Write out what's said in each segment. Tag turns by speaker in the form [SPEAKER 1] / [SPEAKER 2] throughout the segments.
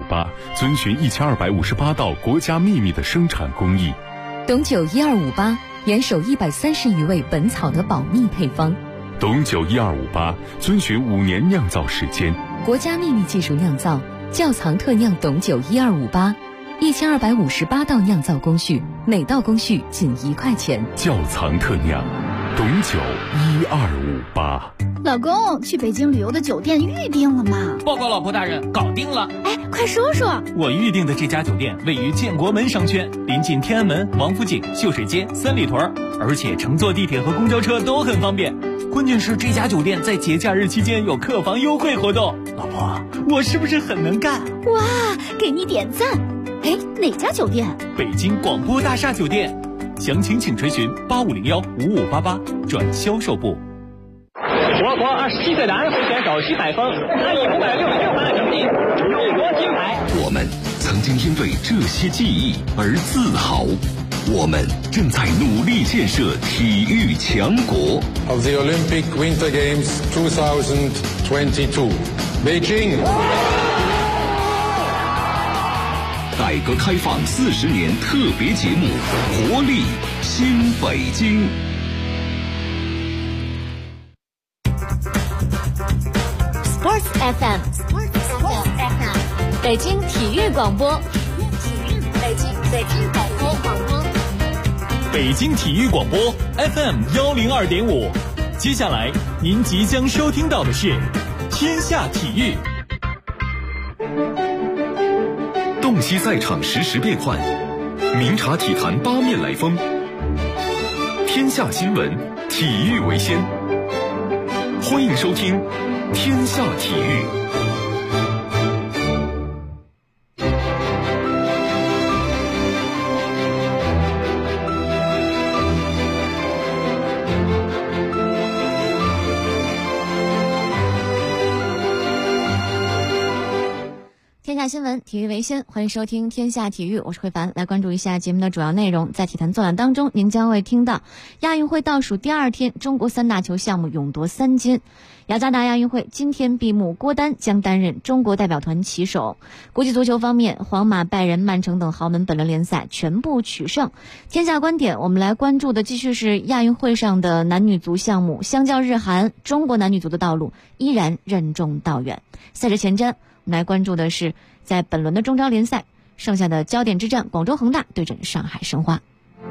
[SPEAKER 1] 1258遵循1258道国家秘密的生产工艺。
[SPEAKER 2] 董酒1258严守130余味本草的保密配方。
[SPEAKER 1] 董酒1258遵循5年酿造时间，
[SPEAKER 2] 国家秘密技术酿造，窖藏特酿董酒1258，1258道酿造工序，每道工序仅1块钱。
[SPEAKER 1] 窖藏特酿董酒1258。
[SPEAKER 3] 老公，去北京旅游的酒店预定了吗？
[SPEAKER 4] 报告老婆大人，搞定了。
[SPEAKER 3] 哎，快说说。
[SPEAKER 4] 我预定的这家酒店位于建国门商圈，临近天安门、王府井、秀水街、三里屯，而且乘坐地铁和公交车都很方便。关键是这家酒店在节假日期间有客房优惠活动。老婆，我是不是很能干？
[SPEAKER 3] 哇，给你点赞。哎，哪家酒店？
[SPEAKER 4] 北京广播大厦酒店。详情请垂询8501-5588转销售部。
[SPEAKER 5] 我国27岁的安徽选手徐海峰，他以566分的成绩勇夺金牌。
[SPEAKER 6] 我们曾经因为这些记忆而自豪，我们正在努力建设体育强国。
[SPEAKER 7] Of the Olympic Winter Games 2022, Beijing。
[SPEAKER 6] 改革开放40年特别节目，活力新北京。
[SPEAKER 2] Sports FM， 北京体育广播，北京广播，
[SPEAKER 4] 北京体育广播 FM 102.5。接下来您即将收听到的是天下体育。
[SPEAKER 6] 洞悉赛场实时变幻，明察体坛八面来风。天下新闻，体育为先。欢迎收听天下体育。
[SPEAKER 8] 天下新闻，体育为先，欢迎收听天下体育，我是慧凡。来关注一下节目的主要内容。在体坛纵览当中，您将会听到亚运会倒数第2天，中国3大球项目勇夺3金。雅加达亚运会今天闭幕，郭丹将担任中国代表团旗手。国际足球方面，皇马、拜仁、曼城等豪门本轮联赛全部取胜。天下观点，我们来关注的继续是亚运会上的男女足项目。相较日韩，中国男女足的道路依然任重道远。赛事前瞻，我们来关注的是在本轮的中超联赛剩下的焦点之战，广州恒大对阵上海申花。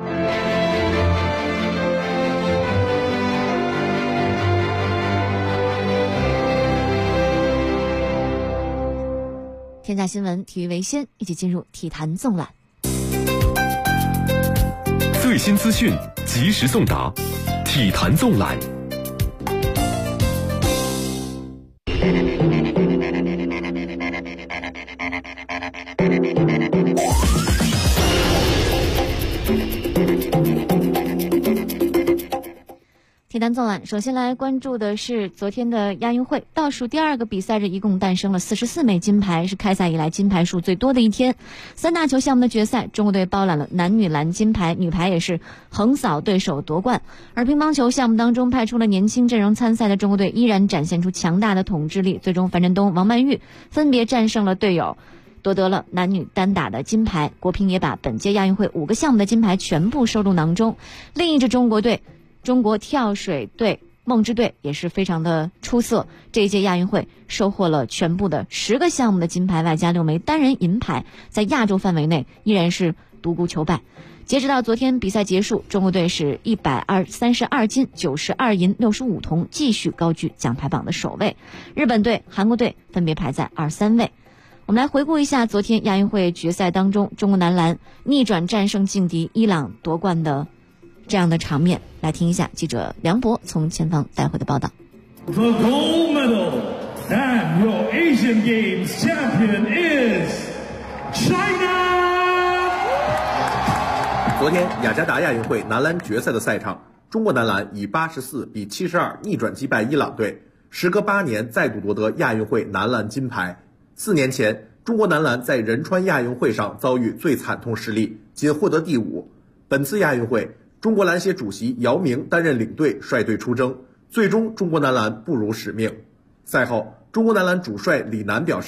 [SPEAKER 8] 天下新闻，体育为先，一起进入体坛纵览。
[SPEAKER 6] 最新资讯，及时送达，体坛纵览。
[SPEAKER 8] 体坛纵览，首先来关注的是昨天的亚运会倒数第2个比赛日，一共诞生了44枚金牌，是开赛以来金牌数最多的一天。3大球项目的决赛，中国队包揽了男女篮金牌，女排也是横扫对手夺冠。而乒乓球项目当中派出了年轻阵容参赛的中国队，依然展现出强大的统治力，最终樊振东、王曼玉分别战胜了队友，夺得了男女单打的金牌。国乒也把本届亚运会5个项目的金牌全部收入囊中。另一支中国队，中国跳水队梦之队也是非常的出色，这一届亚运会收获了全部的10个项目的金牌，外加6枚单人银牌，在亚洲范围内依然是独孤求败。截止到昨天比赛结束，中国队是132金、92银、65铜，继续高居奖牌榜的首位。日本队、韩国队分别排在2、3位。我们来回顾一下昨天亚运会决赛当中，中国男篮逆转战胜劲敌伊朗夺冠的这样的场面，来听一下记者梁博从前方带回的报道。
[SPEAKER 9] The gold medal and your Asian Games champion is China。
[SPEAKER 10] 昨天雅加达亚运会男篮决赛的赛场，中国男篮以84比72逆转击败伊朗队，时隔8年再度夺得亚运会男篮金牌。4年前，中国男篮在仁川亚运会上遭遇最惨痛失利，仅获得第5。本次亚运会，中国篮协主席姚明担任领队，率队出征，最终中国男篮不辱使命。赛后，中国男篮主帅李楠表示，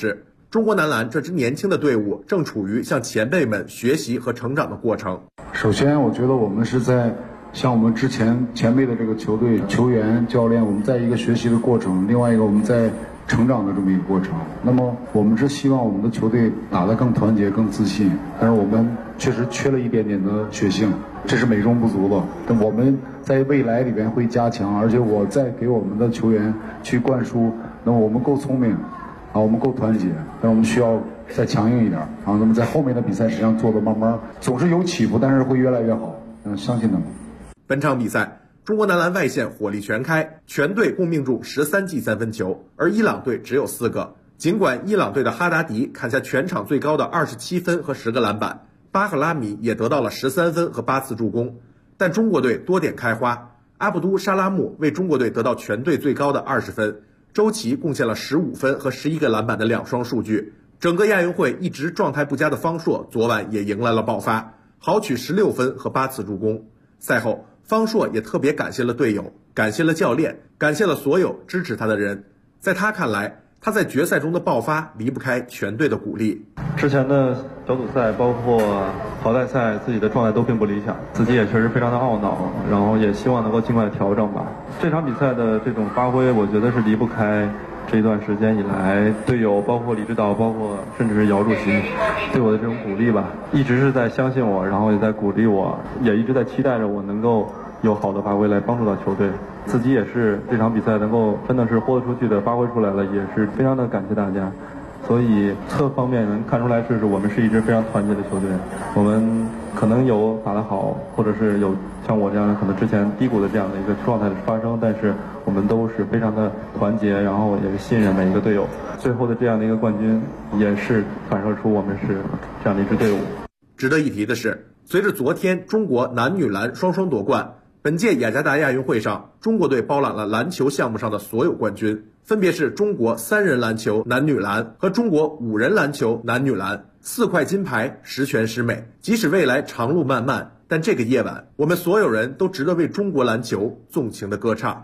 [SPEAKER 10] 中国男篮这支年轻的队伍正处于向前辈们学习和成长的过程。
[SPEAKER 11] 首先，我觉得我们是在像我们之前前辈的这个球队、球员、教练，我们在一个学习的过程；另外一个，我们在成长的这么一个过程。那么，我们是希望我们的球队打得更团结、更自信，但是我们确实缺了一点点的血性，这是美中不足的。但我们在未来里边会加强，而且我在给我们的球员去灌输，那么我们够聪明。我们够团结，但是我们需要再强硬一点。那么在后面的比赛实际上做的慢慢总是有起伏，但是会越来越好。相信他们。
[SPEAKER 10] 本场比赛，中国男篮外线火力全开，全队共命中13记3分球，而伊朗队只有4个。尽管伊朗队的哈达迪砍下全场最高的27分和10个篮板，巴赫拉米也得到了13分和8次助攻，但中国队多点开花，阿卜杜沙拉木为中国队得到全队最高的20分。周琦贡献了15分和11个篮板的2双数据。整个亚运会一直状态不佳的方硕昨晚也迎来了爆发，豪取16分和8次助攻。赛后，方硕也特别感谢了队友，感谢了教练，感谢了所有支持他的人。在他看来，他在决赛中的爆发离不开全队的鼓励。
[SPEAKER 12] 之前的小组赛包括淘汰赛，自己的状态都并不理想，自己也确实非常的懊恼，然后也希望能够尽快调整吧。这场比赛的这种发挥，我觉得是离不开这一段时间以来队友，包括李指导，包括甚至是姚主席对我的这种鼓励吧，一直是在相信我，然后也在鼓励我，也一直在期待着我能够有好的发挥来帮助到球队。自己也是这场比赛能够真的是豁得出去的发挥出来了，也是非常的感谢大家。所以各方面能看出来，我们是一支非常团结的球队。我们可能有打得好，或者是有像我这样可能之前低谷的这样的一个状态的发生，但是我们都是非常的团结，然后也是信任每一个队友。最后的这样的一个冠军，也是反射出我们是这样的一支队伍。
[SPEAKER 10] 值得一提的是，随着昨天中国男女篮双双夺冠，本届雅加达亚运会上，中国队包揽了篮球项目上的所有冠军，分别是中国3人篮球男女篮和中国5人篮球男女篮，4块金牌，十全十美。即使未来长路漫漫，但这个夜晚，我们所有人都值得为中国篮球纵情的歌唱。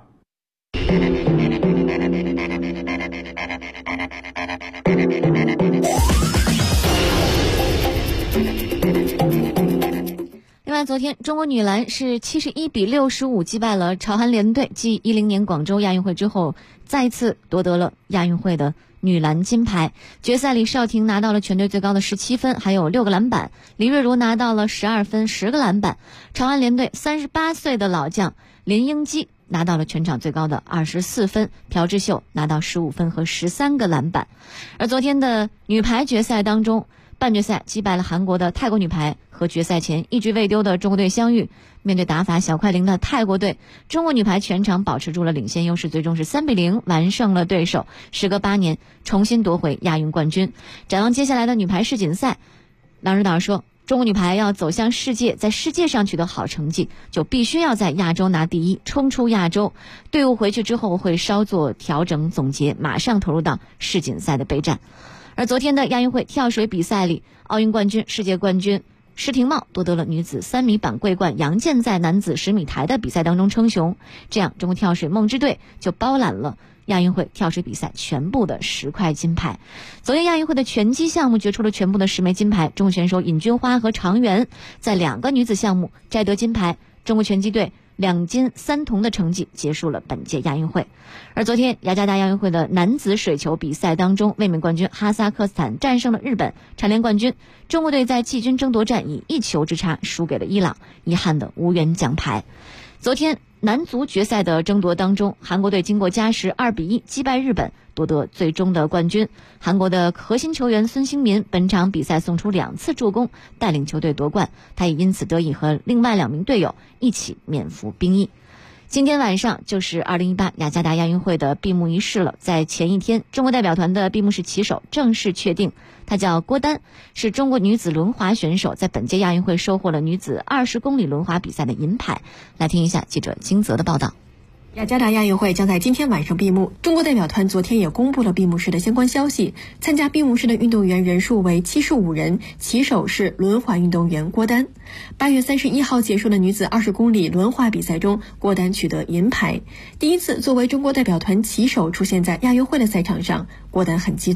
[SPEAKER 8] 另外，昨天中国女篮是71比65击败了朝韩联队，继10年广州亚运会之后，再次夺得了亚运会的女篮金牌。决赛里，邵婷拿到了全队最高的17分，还有6个篮板；李瑞如拿到了12分，10个篮板。朝韩联队38岁的老将林英基拿到了全场最高的24分，朴智秀拿到15分和13个篮板。而昨天的女排决赛当中，半决赛击败了韩国的泰国女排，和决赛前一局未丢的中国队相遇。面对打法小快灵的泰国队，中国女排全场保持住了领先优势，最终是3比0完胜了对手，时隔8年重新夺回亚运冠军。展望接下来的女排世锦赛，郎指导说，中国女排要走向世界，在世界上取得好成绩，就必须要在亚洲拿第一，冲出亚洲。队伍回去之后会稍作调整总结，马上投入到世锦赛的备战。而昨天的亚运会跳水比赛里，奥运冠军、世界冠军施廷懋夺得了女子3米板桂冠，杨健在男子10米台的比赛当中称雄，这样中国跳水梦之队就包揽了亚运会跳水比赛全部的10块金牌。昨天亚运会的拳击项目决出了全部的10枚金牌，中国选手尹君花和常媛在2个女子项目摘得金牌，中国拳击队2金3铜的成绩结束了本届亚运会。而昨天雅加达亚运会的男子水球比赛当中，卫冕冠军哈萨克斯坦战胜了日本，蝉联冠军。中国队在季军争夺战以1球之差输给了伊朗，遗憾的无缘奖牌。昨天男足决赛的争夺当中，韩国队经过加时2比1击败日本，夺得最终的冠军。韩国的核心球员孙兴民本场比赛送出2次助攻，带领球队夺冠，他也因此得以和另外2名队友一起免服兵役。今天晚上就是2018雅加达亚运会的闭幕仪式了。在前一天，中国代表团的闭幕式旗手正式确定，他叫郭丹，是中国女子轮滑选手，在本届亚运会收获了女子20公里轮滑比赛的银牌。来听一下记者金泽的报道。
[SPEAKER 13] 雅加达亚运会将在今天晚上闭幕，中国代表团昨天也公布了闭幕式的相关消息。参加闭幕式的运动员人数为75人，旗手是轮滑运动员郭丹。8月31号结束的女子20公里轮滑比赛中，郭丹取得银牌，第一次作为中国代表团旗手出现在亚运会的赛场上，郭丹很激动。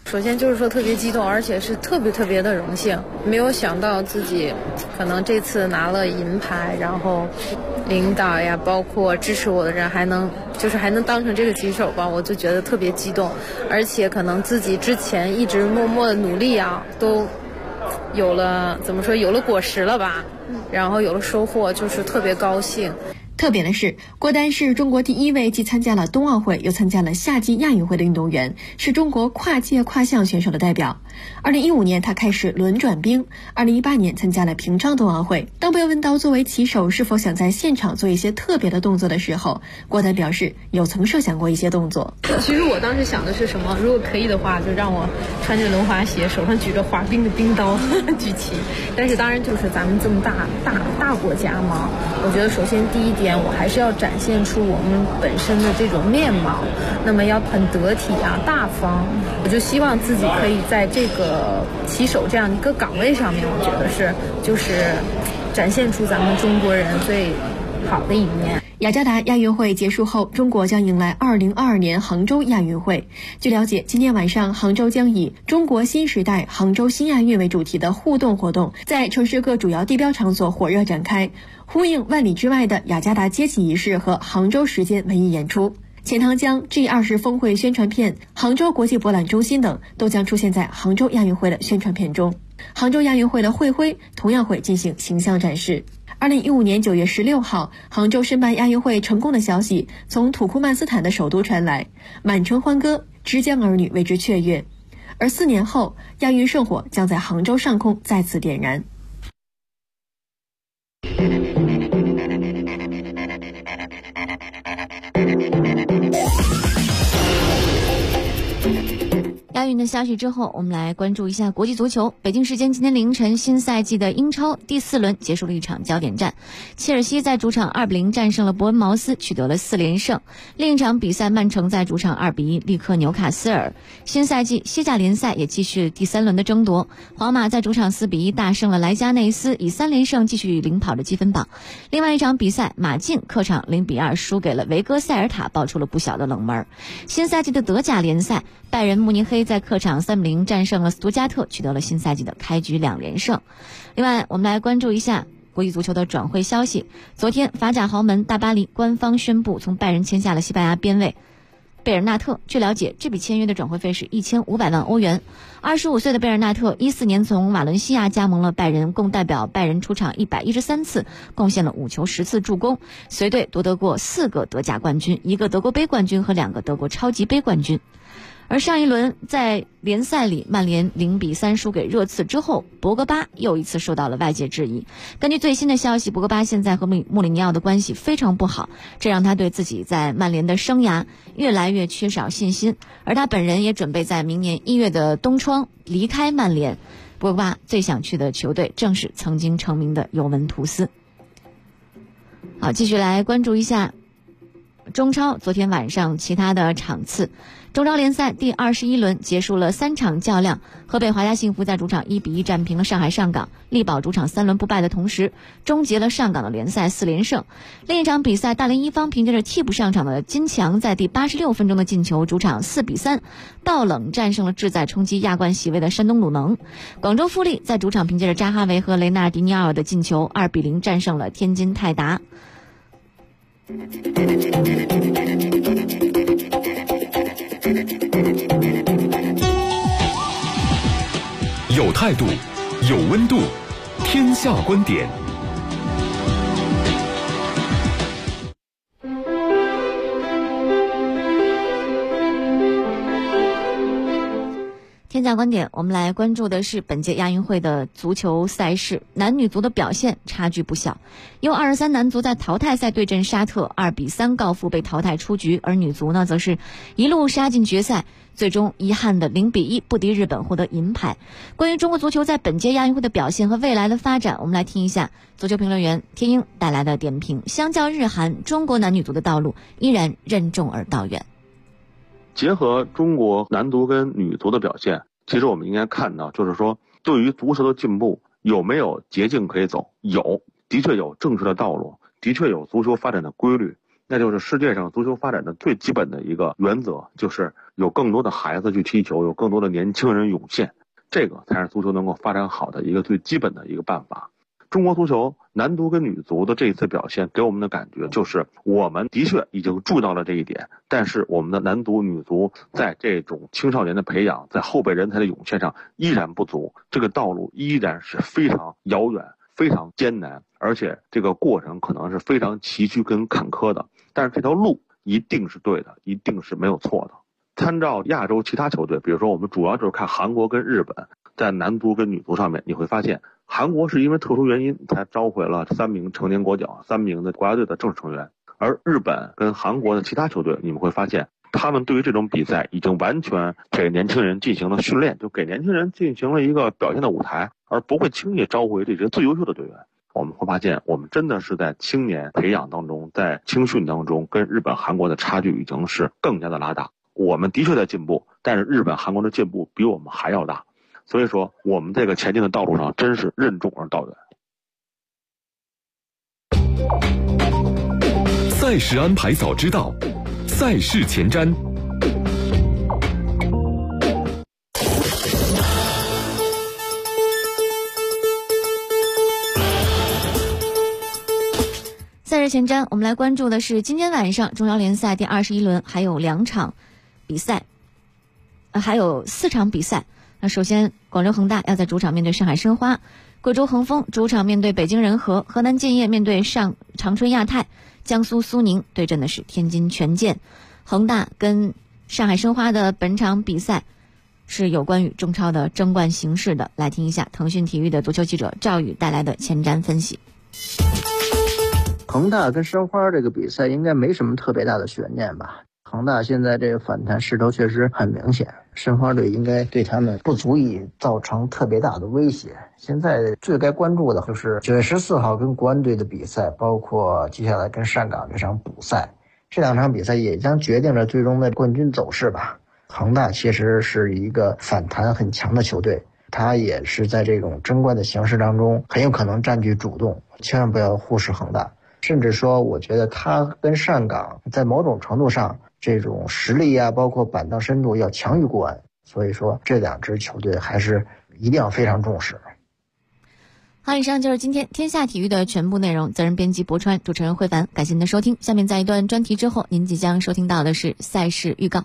[SPEAKER 14] 首先就是说特别激动，而且是特别的荣幸，没有想到自己可能这次拿了银牌，然后领导呀，包括支持我的人还能当成这个旗手吧，我就觉得特别激动，而且可能自己之前一直默默的努力啊，都有了有了果实了吧，然后有了收获，就是特别高兴。
[SPEAKER 13] 特别的是，郭丹是中国第一位既参加了冬奥会又参加了夏季亚运会的运动员，是中国跨界跨项选手的代表。2015年他开始轮转冰，2018年参加了平昌冬奥会。当被问到作为旗手是否想在现场做一些特别的动作的时候，郭丹表示有曾设想过一些动作。
[SPEAKER 14] 其实我当时想的是什么，如果可以的话就让我穿着轮滑鞋，手上举着滑冰的冰刀举旗，但是当然就是咱们这么大国家嘛，我觉得首先第一点我还是要展现出我们本身的这种面貌，那么要很得体啊，大方。我就希望自己可以在这个旗手这样一个岗位上面，我觉得就是展现出咱们中国人最好的一面。
[SPEAKER 13] 雅加达亚运会结束后，中国将迎来2022年杭州亚运会。据了解，今天晚上杭州将以中国新时代杭州新亚运为主题的互动活动，在城市各主要地标场所火热展开，呼应万里之外的雅加达接起仪式和杭州时间文艺演出。钱塘江 G20 峰会宣传片、杭州国际博览中心等都将出现在杭州亚运会的宣传片中。杭州亚运会的会徽同样会进行形象展示。2015年9月16号，杭州申办亚运会成功的消息从土库曼斯坦的首都传来，满城欢歌，之江儿女为之雀跃。而4年后，亚运圣火将在杭州上空再次点燃。
[SPEAKER 8] 亚运的消息之后，我们来关注一下国际足球。北京时间今天凌晨，新赛季的英超第4轮结束了一场焦点战，切尔西在主场2-0战胜了伯恩茅斯，取得了4连胜。另一场比赛，曼城在主场2-1力克纽卡斯尔。新赛季西甲联赛也继续第3轮的争夺，皇马在主场4-1大胜了莱加内斯，以3连胜继续领跑着积分榜。另外一场比赛，马竞客场0-2输给了维戈塞尔塔，爆出了不小的冷门。新赛季的德甲联赛，拜仁慕尼黑在客场3-0战胜了斯图加特，取得了新赛季的开局2连胜。另外，我们来关注一下国际足球的转会消息。昨天，法甲豪门大巴黎官方宣布从拜仁签下了西班牙边卫贝尔纳特。据了解，这笔签约的转会费是1500万欧元。25岁的贝尔纳特14年从瓦伦西亚加盟了拜仁，共代表拜仁出场113次，贡献了5球10次助攻，随队夺得过4个德甲冠军、1个德国杯冠军和2个德国超级杯冠军。而上一轮在联赛里曼联0-3输给热刺之后，博格巴又一次受到了外界质疑。根据最新的消息，博格巴现在和穆里尼奥的关系非常不好，这让他对自己在曼联的生涯越来越缺少信心，而他本人也准备在明年1月的冬窗离开曼联。博格巴最想去的球队正是曾经成名的尤文图斯。好，继续来关注一下中超昨天晚上其他的场次。中超联赛第21轮结束了3场较量，河北华夏幸福在主场1-1战平了上海上港，力保主场3轮不败的同时，终结了上港的联赛4连胜。另一场比赛，大连一方凭借着替补上场的金强在第86分钟的进球，主场4-3爆冷战胜了志在冲击亚冠席位的山东鲁能。广州富力在主场凭借着扎哈维和雷纳尔迪尼奥尔的进球2-0战胜了天津泰达。
[SPEAKER 6] 有态度，有温度，天下观点。
[SPEAKER 8] 天下观点，我们来关注的是本届亚运会的足球赛事，男女足的表现差距不小。U23男足在淘汰赛对阵沙特2-3告负被淘汰出局，而女足呢则是一路杀进决赛，最终遗憾的0-1不敌日本，获得银牌。关于中国足球在本届亚运会的表现和未来的发展，我们来听一下足球评论员天鹰带来的点评。相较日韩，中国男女足的道路依然任重而道远。
[SPEAKER 15] 结合中国男足跟女足的表现，其实我们应该看到，就是说对于足球的进步有没有捷径可以走？有，的确有正式的道路，的确有足球发展的规律， 那就是世界上足球发展的最基本的一个原则，就是有更多的孩子去踢球，有更多的年轻人涌现，这个才是足球能够发展好的一个最基本的一个办法。中国足球男足跟女足的这一次表现给我们的感觉就是，我们的确已经注意到了这一点，但是我们的男足女足在这种青少年的培养，在后备人才的涌现上依然不足，这个道路依然是非常遥远，非常艰难，而且这个过程可能是非常崎岖跟坎坷的，但是这条路一定是对的，一定是没有错的。参照亚洲其他球队，比如说我们主要就是看韩国跟日本，在男足跟女足上面，你会发现韩国是因为特殊原因才召回了3名成年国脚、3名的国家队的正式成员，而日本跟韩国的其他球队，你们会发现他们对于这种比赛已经完全给年轻人进行了训练，就给年轻人进行了一个表现的舞台，而不会轻易召回这些最优秀的队员。我们会发现，我们真的是在青年培养当中，在青训当中，跟日本、韩国的差距已经是更加的拉大。我们的确在进步，但是日本、韩国的进步比我们还要大。所以说，我们这个前进的道路上真是任重而道远。
[SPEAKER 6] 赛事安排早知道，赛事前瞻。
[SPEAKER 8] 赛事前瞻，我们来关注的是今天晚上中超联赛第21轮还有2场比赛，还有4场比赛。那首先，广州恒大要在主场面对上海申花，贵州恒丰主场面对北京人和，河南建业面对长春亚泰，江苏苏宁对阵的是天津权健。恒大跟上海申花的本场比赛是有关于中超的争冠形势的，来听一下腾讯体育的足球记者赵宇带来的前瞻分析。
[SPEAKER 16] 恒大跟申花这个比赛应该没什么特别大的悬念吧。恒大现在这个反弹势头确实很明显，申花队应该对他们不足以造成特别大的威胁。现在最该关注的就是9月14号跟国安队的比赛，包括接下来跟上港这场补赛，这2场比赛也将决定了最终的冠军走势吧。恒大其实是一个反弹很强的球队，他也是在这种争冠的形势当中很有可能占据主动，千万不要忽视恒大。甚至说我觉得他跟上港在某种程度上这种实力啊，包括板凳深度要强于国安，所以说这2支球队还是一定要非常重视。
[SPEAKER 8] 好，以上就是今天天下体育的全部内容，责任编辑博川，主持人慧凡，感谢您的收听。下面在一段专题之后，您即将收听到的是赛事预告。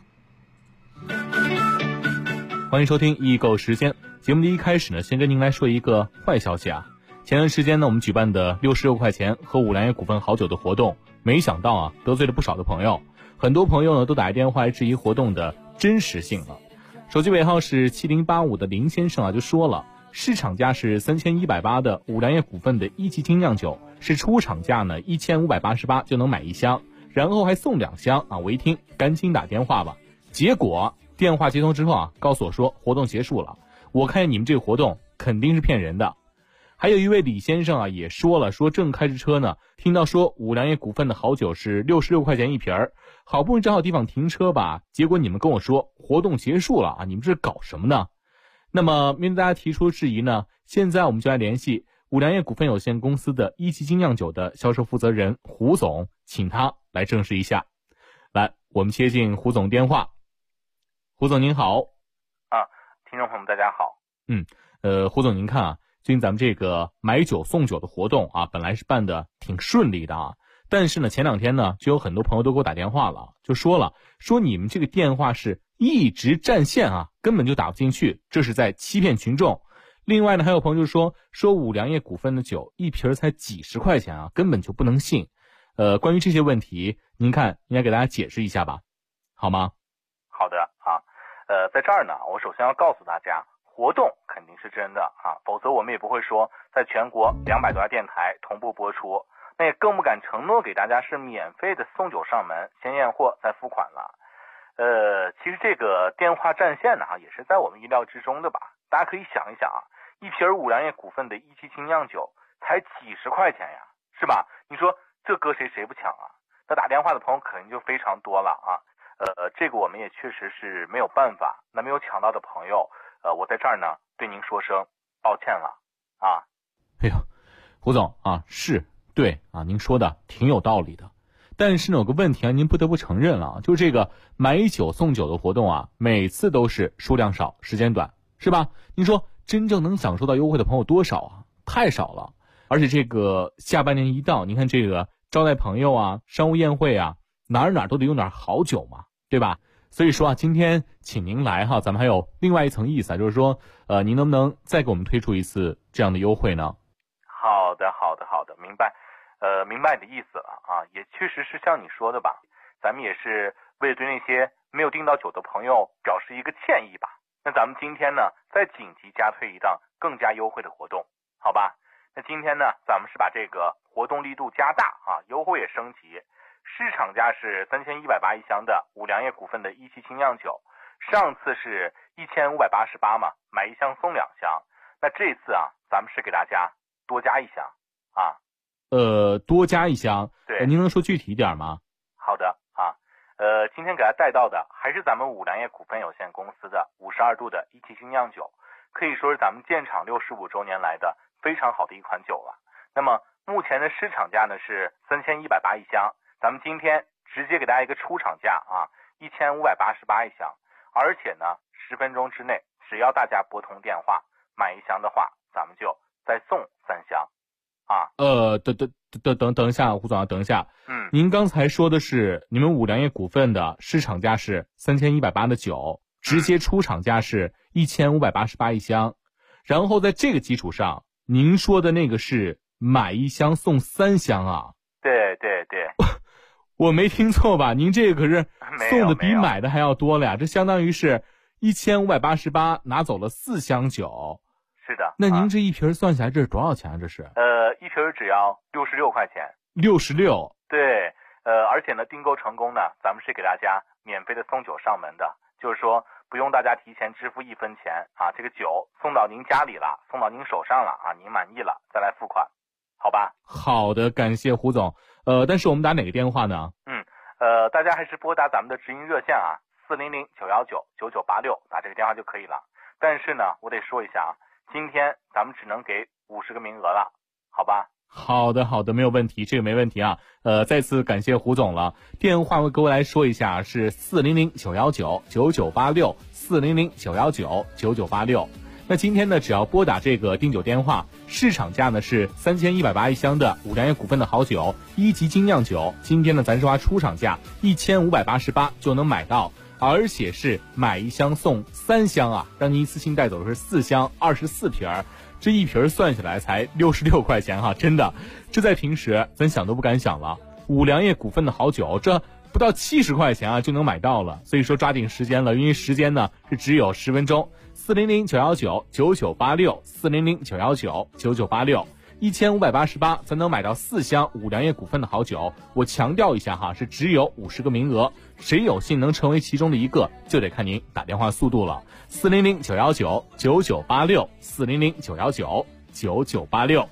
[SPEAKER 4] 欢迎收听易购时间。节目的一开始呢，先跟您来说一个坏消息啊。前段时间呢，我们举办的66块钱喝五粮液股份好酒的活动，没想到啊，得罪了不少的朋友。很多朋友呢都打来电话来质疑活动的真实性了。手机尾号是7085的林先生啊就说了，市场价是3180的五粮液股份的一级精酿酒，是出厂价呢1588就能买1箱，然后还送2箱啊！我一听赶紧打电话吧。结果电话接通之后啊，告诉我说活动结束了。我看你们这个活动肯定是骗人的。还有一位李先生啊也说了，说正开着车呢，听到说五粮液股份的好酒是66块钱一瓶儿，好不容易找好地方停车吧，结果你们跟我说活动结束了啊，你们这搞什么呢？那么面对大家提出质疑呢，现在我们就来联系五粮液股份有限公司的一级精酿酒的销售负责人胡总，请他来证实一下。来，我们接进胡总电话。胡总您好。
[SPEAKER 17] 听众朋友们大家好。
[SPEAKER 4] 胡总您看啊，最近咱们这个买酒送酒的活动啊，本来是办的挺顺利的啊，但是呢前2天呢就有很多朋友都给我打电话了，就说你们这个电话是一直占线啊，根本就打不进去，这是在欺骗群众。另外呢还有朋友就说五粮液股份的酒一瓶才几十块钱啊，根本就不能信。关于这些问题，您看应该给大家解释一下吧，好吗？
[SPEAKER 17] 好的啊，在这儿呢，我首先要告诉大家，活动肯定是真的啊，否则我们也不会说在全国200多家电台同步播出，那也更不敢承诺给大家是免费的送酒上门，先验货再付款了。其实这个电话占线呢，也是在我们意料之中的吧。大家可以想一想啊，一瓶五粮液股份的一级精酿酒才几十块钱呀，是吧？你说这搁谁不抢啊？那打电话的朋友肯定就非常多了啊。这个我们也确实是没有办法。那没有抢到的朋友，我在这儿呢对您说声抱歉了啊。
[SPEAKER 4] 哎呦，胡总啊，是对啊，您说的挺有道理的。
[SPEAKER 18] 但是呢有个问题啊，您不得不承认了，就这个买酒送酒的活动啊，每次都是数量少时间短，是吧？您说真正能享受到优惠的朋友多少啊？太少了。而且这个下半年一到，您看这个招待朋友啊，商务宴会啊，哪儿都得用点好酒嘛，对吧？所以说啊，今天请您来哈，咱们还有另外一层意思啊，就是说您能不能再给我们推出一次这样的优惠呢？
[SPEAKER 17] 好的，明白。明白你的意思了啊，也确实是像你说的吧，咱们也是为了对那些没有订到酒的朋友表示一个歉意吧。那咱们今天呢，再紧急加推一档更加优惠的活动，好吧？那今天呢，咱们是把这个活动力度加大啊，优惠也升级。市场价是3180一箱的五粮液股份的一期精酿酒，上次是1588嘛，买一箱送2箱。那这次啊，咱们是给大家多加一箱啊。
[SPEAKER 18] 多加一箱，
[SPEAKER 17] 对，
[SPEAKER 18] 您能说具体一点吗？
[SPEAKER 17] 好的啊，今天给大家带到的还是咱们五粮液股份有限公司的52度的一期精酿酒，可以说是咱们建厂65周年来的非常好的一款酒了。那么目前的市场价呢是3180一箱，咱们今天直接给大家一个出厂价啊，1588一箱，而且呢10分钟之内，只要大家拨通电话买一箱的话，咱们就再送3箱。
[SPEAKER 18] 等一下，胡总啊，等一下。您刚才说的是你们五粮液股份的市场价是3180的酒，直接出厂价是1588一箱，然后在这个基础上，您说的那个是买一箱送3箱啊？
[SPEAKER 17] 对。
[SPEAKER 18] 我没听错吧？您这个可是送的比买的还要多了呀，这相当于是1588拿走了4箱酒。
[SPEAKER 17] 是的。
[SPEAKER 18] 那您这一瓶算下来这是多少钱啊？这是
[SPEAKER 17] 一瓶只要66块钱。
[SPEAKER 18] 66。
[SPEAKER 17] 对，而且呢，订购成功呢，咱们是给大家免费的送酒上门的，就是说不用大家提前支付1分钱啊，这个酒送到您家里了，送到您手上了啊，您满意了再来付款，好吧？
[SPEAKER 18] 好的，感谢胡总。但是我们打哪个电话呢？
[SPEAKER 17] 大家还是拨打咱们的直营热线啊，400-919-9986，打这个电话就可以了。但是呢，我得说一下啊，今天咱们只能给50个名额了，好吧？
[SPEAKER 18] 好的，没有问题，这个没问题啊。再次感谢胡总了。电话我各位来说一下，是400-919-9986 400-919-9986。那今天呢，只要拨打这个订酒电话，市场价呢是3180一箱的五粮液股份的好酒1级精酿酒，今天呢咱是花出厂价1588就能买到，而且是买一箱送3箱啊，让您一次性带走的是4箱24瓶，这一瓶算下来才66块钱哈，真的，这在平时咱想都不敢想了。五粮液股份的好酒，这不到70块钱啊就能买到了，所以说抓紧时间了，因为时间呢是只有10分钟。400-919-9986 400-919-9986 1588咱能买到4箱五粮液股份的好酒。我强调一下哈，是只有50个名额，谁有幸能成为其中的一个，就得看您打电话速度了。400-919-9986 400-919-9986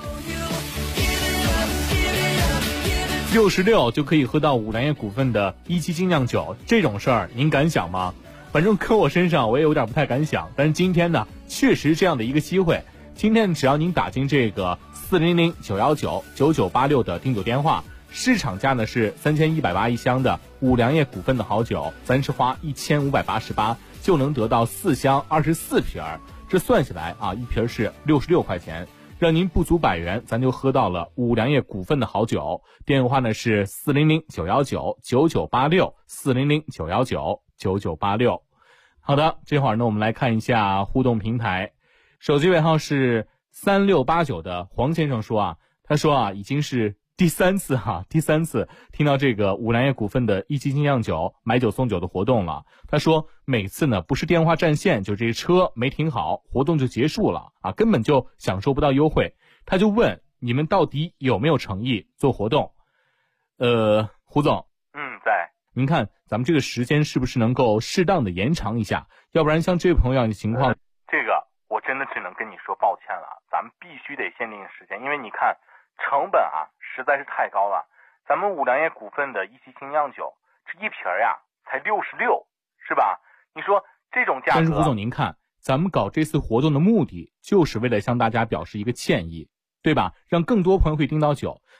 [SPEAKER 18] 66就可以喝到五粮液股份的1期精酿酒，这种事儿您敢想吗？反正搁我身上我也有点不太敢想，但是今天呢确实这样的一个机会，今天只要您打进这个400-919-9986的订酒电话，市场价呢是3180一箱的五粮液股份的好酒，咱是花1588就能得到4箱24瓶，这算下来啊，一瓶是66块钱，让您不足100元咱就喝到了五粮液股份的好酒。电话呢是400-919-9986 400-919-9986。好的，这会儿呢我们来看一下互动平台，手机尾号是3689的黄先生说啊，他说啊已经是第三次听到这个五粮液股份的1期精酿酒买酒送酒的活动了。他说每次呢不是电话占线，就这车没停好，活动就结束了啊，根本就享受不到优惠。他就问你们到底有没有诚意做活动？胡总，
[SPEAKER 17] 在。
[SPEAKER 18] 您看咱们这个时间是不是能够适当的延长一下？要不然像这位朋友的情况，
[SPEAKER 17] 这个我真的只能跟你说抱歉了，咱们必须得限定时间，因为你看成本啊实在是太高了。咱们五粮液股份的1期精酿酒这一瓶呀才66，是吧？你说这种价格。
[SPEAKER 18] 但是胡总您看，咱们搞这次活动的目的就是为了向大家表示一个歉意，对吧？让更多朋友可以订到酒。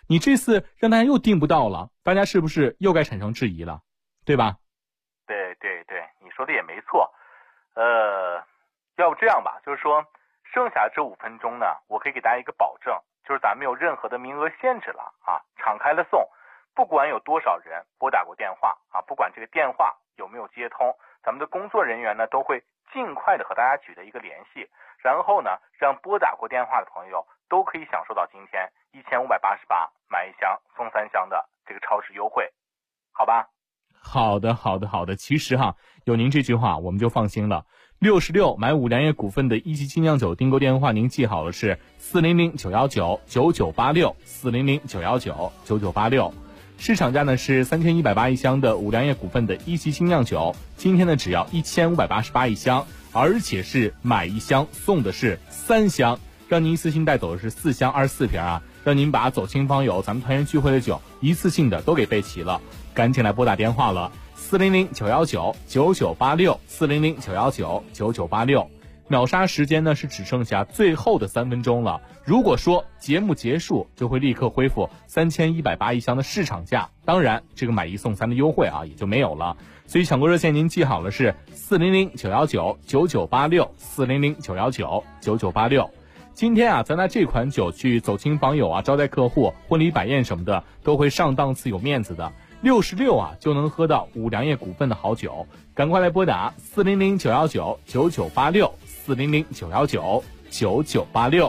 [SPEAKER 18] 你这次让大家又订不到了，大家是不是又该产生质疑了，对吧？
[SPEAKER 17] 对，你说的也没错。要不这样吧，就是说剩下这5分钟呢，我可以给大家一个保证，就是咱没有任何的名额限制了啊，敞开了送，不管有多少人拨打过电话啊，不管这个电话有没有接通，咱们的工作人员呢都会尽快的和大家取得一个联系，然后呢，让拨打过电话的朋友都可以享受到今天1588买1箱送3箱的这个超值优惠，好吧？
[SPEAKER 18] 好的。其实有您这句话我们就放心了。66买5粮液股份的一级精酿酒订购电话您记好了，是400-919-9986，400-919-9986。市场价呢是3180一箱的5粮液股份的一级精酿酒，今天呢只要1588一箱，而且是买1箱送的是3箱，让您一次性带走的是4箱24瓶啊，让您把走亲访友咱们团圆聚会的酒一次性的都给备齐了。赶紧来拨打电话了，400-919-9986，400-919-9986。秒杀时间呢是只剩下最后的3分钟了，如果说节目结束就会立刻恢复3180一箱的市场价，当然这个买1送3的优惠也就没有了。所以抢购热线您记好了，是400-919-9986，400-919-9986。今天咱拿这款酒去走亲访友招待客户、婚礼摆宴什么的都会上档次有面子的。66就能喝到5粮液股份的好酒，赶快来拨打400-919-9986，400-919-9986。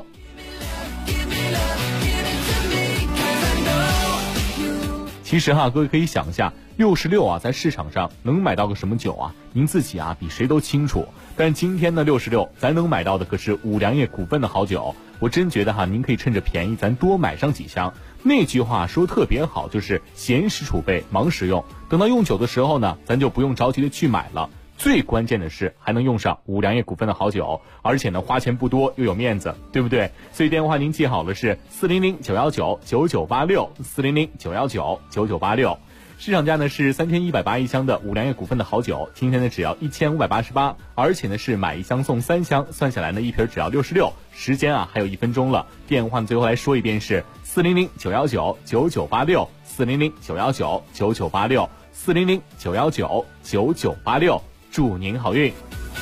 [SPEAKER 18] 其实各位可以想一下，66在市场上能买到个什么酒您自己比谁都清楚。但今天的66咱能买到的可是5粮液股份的好酒，我真觉得您可以趁着便宜咱多买上几箱。那句话说特别好，就是闲时储备忙时用，等到用酒的时候呢，咱就不用着急的去买了。最关键的是还能用上5粮液股份的好酒，而且呢花钱不多又有面子，对不对？所以电话您记好了，是400-919-9986，400-919-9986。市场价呢是3180一箱的5粮液股份的好酒，今天呢只要1588，而且呢是买1箱送3箱，算下来呢一瓶只要66。时间还有1分钟了，电话最后来说一遍是400-919-9986，400-919-9986，400-919-9986，祝您好运。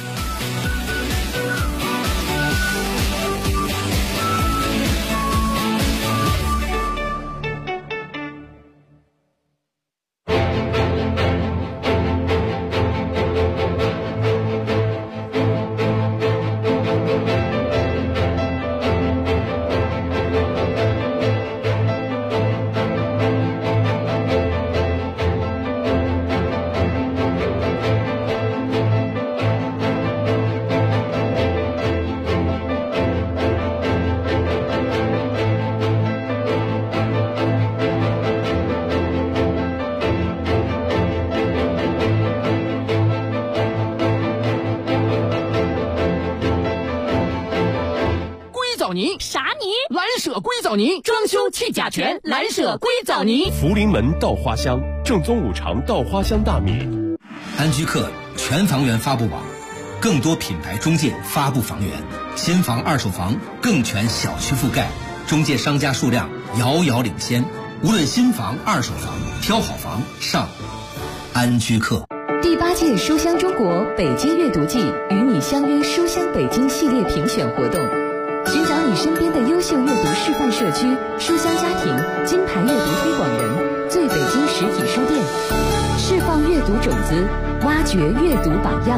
[SPEAKER 19] 啥泥？蓝舍硅藻泥，装修去甲醛，蓝舍硅藻泥。
[SPEAKER 20] 福临门稻花香，正宗五常稻花香大米。
[SPEAKER 21] 安居客全房源发布网，更多品牌中介发布房源，新房二手房更全小区覆盖，中介商家数量遥遥领先。无论新房二手房，挑好房上安居客。
[SPEAKER 2] 第8届书香中国北京阅读季与你相约书香北京系列评选活动，寻找你身边的优秀阅读示范社区、书香家庭、金牌阅读推广人、最北京实体书店，释放阅读种子，挖掘阅读榜样。